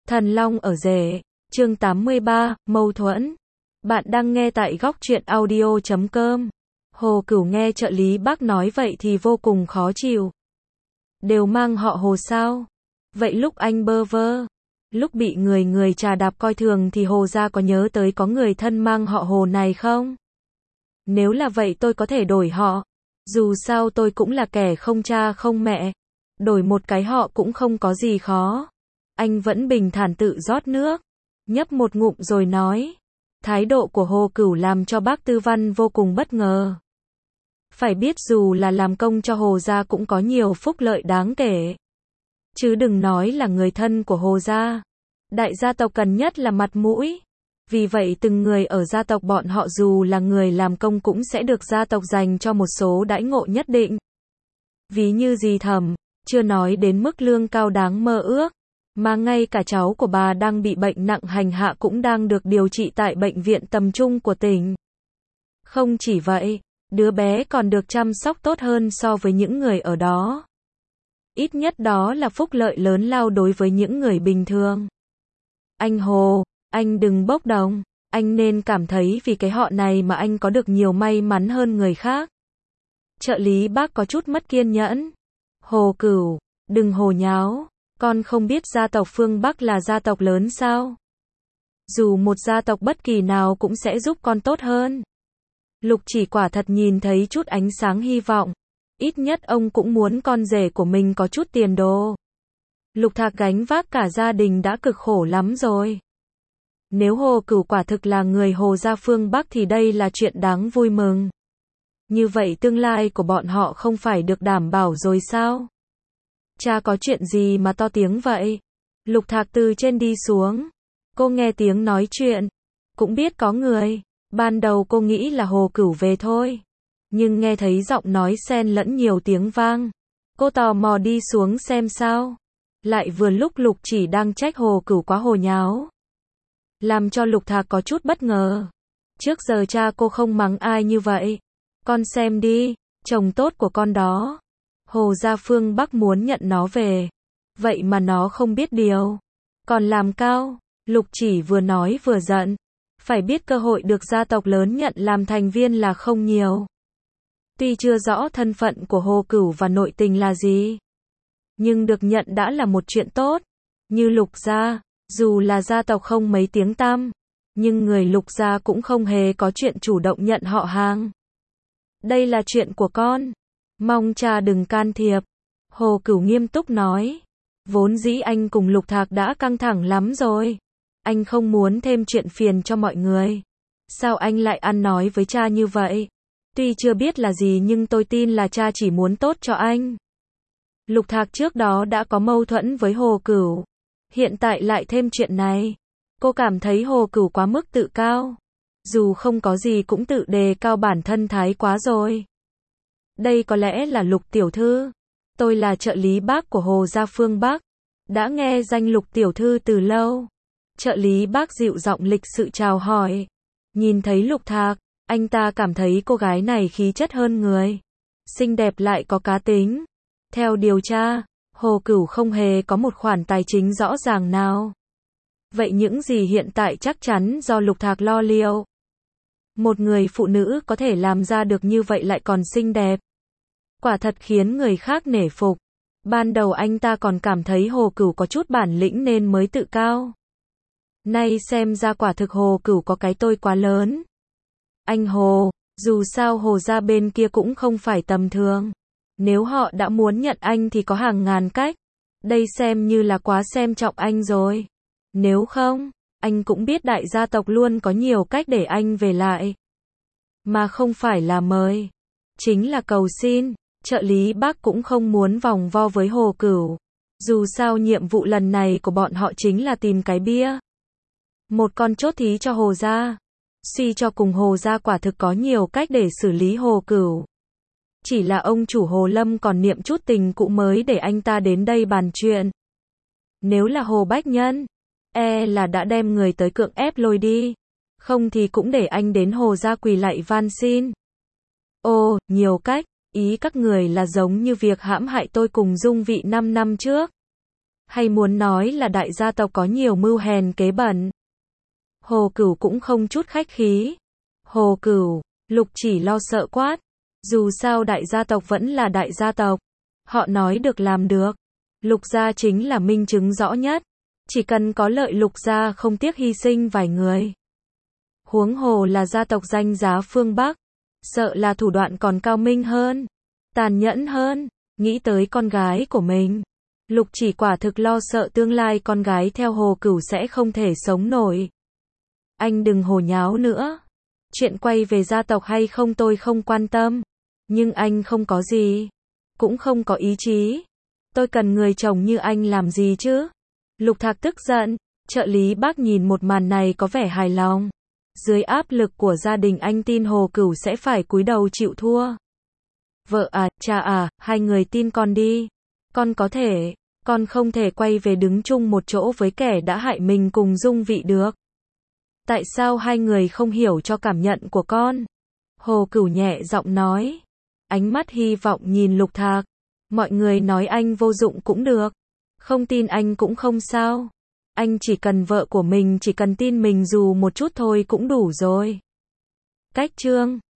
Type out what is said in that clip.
Thần Long ở rể, chương 83, mâu thuẫn. Bạn đang nghe tại góc truyện audio.com. Hồ Cửu nghe trợ lý bác nói vậy thì vô cùng khó chịu. Đều mang họ Hồ sao? Vậy lúc anh bơ vơ, lúc bị người trà đạp coi thường thì Hồ gia có nhớ tới có người thân mang họ Hồ này không? Nếu là vậy tôi có thể đổi họ. Dù sao tôi cũng là kẻ không cha không mẹ. Đổi một cái họ cũng không có gì khó. Anh vẫn bình thản tự rót nước, nhấp một ngụm rồi nói. Thái độ của Hồ Cửu làm cho bác Tư Văn vô cùng bất ngờ. Phải biết dù là làm công cho Hồ gia cũng có nhiều phúc lợi đáng kể. Chứ đừng nói là người thân của Hồ gia. Đại gia tộc cần nhất là mặt mũi. Vì vậy từng người ở gia tộc bọn họ dù là người làm công cũng sẽ được gia tộc dành cho một số đãi ngộ nhất định. Ví như dì Thẩm, chưa nói đến mức lương cao đáng mơ ước. Mà ngay cả cháu của bà đang bị bệnh nặng hành hạ cũng đang được điều trị tại bệnh viện tầm trung của tỉnh. Không chỉ vậy, đứa bé còn được chăm sóc tốt hơn so với những người ở đó. Ít nhất đó là phúc lợi lớn lao đối với những người bình thường. Anh Hồ, anh đừng bốc đồng, anh nên cảm thấy vì cái họ này mà anh có được nhiều may mắn hơn người khác. Trợ lý bác có chút mất kiên nhẫn. Hồ Cửu, đừng hồ nháo. Con không biết gia tộc phương Bắc là gia tộc lớn sao? Dù một gia tộc bất kỳ nào cũng sẽ giúp con tốt hơn. Lục Chỉ quả thật nhìn thấy chút ánh sáng hy vọng. Ít nhất ông cũng muốn con rể của mình có chút tiền đồ. Lục Thạc gánh vác cả gia đình đã cực khổ lắm rồi. Nếu Hồ Cửu quả thực là người Hồ gia phương Bắc thì đây là chuyện đáng vui mừng. Như vậy tương lai của bọn họ không phải được đảm bảo rồi sao? Cha có chuyện gì mà to tiếng vậy? Lục Thạc từ trên đi xuống. Cô nghe tiếng nói chuyện. Cũng biết có người. Ban đầu cô nghĩ là Hồ Cửu về thôi. Nhưng nghe thấy giọng nói xen lẫn nhiều tiếng vang. Cô tò mò đi xuống xem sao. Lại vừa lúc Lục Chỉ đang trách Hồ Cửu quá hồ nháo. Làm cho Lục Thạc có chút bất ngờ. Trước giờ cha cô không mắng ai như vậy. Con xem đi, chồng tốt của con đó. Hồ gia phương Bắc muốn nhận nó về. Vậy mà nó không biết điều. Còn làm cao. Lục Chỉ vừa nói vừa giận. Phải biết cơ hội được gia tộc lớn nhận làm thành viên là không nhiều. Tuy chưa rõ thân phận của Hồ Cửu và nội tình là gì. Nhưng được nhận đã là một chuyện tốt. Như Lục gia, dù là gia tộc không mấy tiếng tăm. Nhưng người Lục gia cũng không hề có chuyện chủ động nhận họ hàng. Đây là chuyện của con. Mong cha đừng can thiệp. Hồ Cửu nghiêm túc nói. Vốn dĩ anh cùng Lục Thạc đã căng thẳng lắm rồi. Anh không muốn thêm chuyện phiền cho mọi người. Sao anh lại ăn nói với cha như vậy? Tuy chưa biết là gì nhưng tôi tin là cha chỉ muốn tốt cho anh. Lục Thạc trước đó đã có mâu thuẫn với Hồ Cửu. Hiện tại lại thêm chuyện này. Cô cảm thấy Hồ Cửu quá mức tự cao. Dù không có gì cũng tự đề cao bản thân thái quá rồi. Đây có lẽ là Lục tiểu thư. Tôi là trợ lý bác của Hồ gia phương Bắc. Đã nghe danh Lục tiểu thư từ lâu. Trợ lý bác dịu giọng lịch sự chào hỏi. Nhìn thấy Lục Thạc, anh ta cảm thấy cô gái này khí chất hơn người. Xinh đẹp lại có cá tính. Theo điều tra, Hồ Cửu không hề có một khoản tài chính rõ ràng nào. Vậy những gì hiện tại chắc chắn do Lục Thạc lo liệu. Một người phụ nữ có thể làm ra được như vậy lại còn xinh đẹp. Quả thật khiến người khác nể phục. Ban đầu anh ta còn cảm thấy Hồ Cửu có chút bản lĩnh nên mới tự cao. Nay xem ra quả thực Hồ Cửu có cái tôi quá lớn. Anh Hồ, dù sao Hồ gia bên kia cũng không phải tầm thường. Nếu họ đã muốn nhận anh thì có hàng ngàn cách. Đây xem như là quá xem trọng anh rồi. Nếu không, anh cũng biết đại gia tộc luôn có nhiều cách để anh về lại. Mà không phải là mời. Chính là cầu xin. Trợ lý bác cũng không muốn vòng vo với Hồ Cửu. Dù sao nhiệm vụ lần này của bọn họ chính là tìm cái bia. Một con chốt thí cho Hồ gia. Suy cho cùng Hồ gia quả thực có nhiều cách để xử lý Hồ Cửu. Chỉ là ông chủ Hồ Lâm còn niệm chút tình cũ mới để anh ta đến đây bàn chuyện. Nếu là Hồ Bách Nhân, là đã đem người tới cưỡng ép lôi đi. Không thì cũng để anh đến Hồ gia quỳ lạy van xin. Ồ, nhiều cách. Ý các người là giống như việc hãm hại tôi cùng Dung Vị 5 năm trước. Hay muốn nói là đại gia tộc có nhiều mưu hèn kế bẩn. Hồ Cửu cũng không chút khách khí. Hồ Cửu, Lục Chỉ lo sợ quát. Dù sao đại gia tộc vẫn là đại gia tộc. Họ nói được làm được. Lục gia chính là minh chứng rõ nhất. Chỉ cần có lợi Lục gia không tiếc hy sinh vài người. Huống hồ là gia tộc danh giá phương Bắc. Sợ là thủ đoạn còn cao minh hơn. Tàn nhẫn hơn. Nghĩ tới con gái của mình. Lục Chỉ quả thực lo sợ tương lai con gái theo Hồ Cửu sẽ không thể sống nổi. Anh đừng hồ nháo nữa. Chuyện quay về gia tộc hay không tôi không quan tâm. Nhưng anh không có gì. Cũng không có ý chí. Tôi cần người chồng như anh làm gì chứ? Lục Thạc tức giận. Trợ lý bác nhìn một màn này có vẻ hài lòng. Dưới áp lực của gia đình anh tin Hồ Cửu sẽ phải cúi đầu chịu thua. Vợ à, cha à, hai người tin con đi. Con có thể. Con không thể quay về đứng chung một chỗ với kẻ đã hại mình cùng Dung Vị được. Tại sao hai người không hiểu cho cảm nhận của con? Hồ Cửu nhẹ giọng nói. Ánh mắt hy vọng nhìn Lục Thạc. Mọi người nói anh vô dụng cũng được. Không tin anh cũng không sao. Anh chỉ cần vợ của mình chỉ cần tin mình dù một chút thôi cũng đủ rồi. Cách chương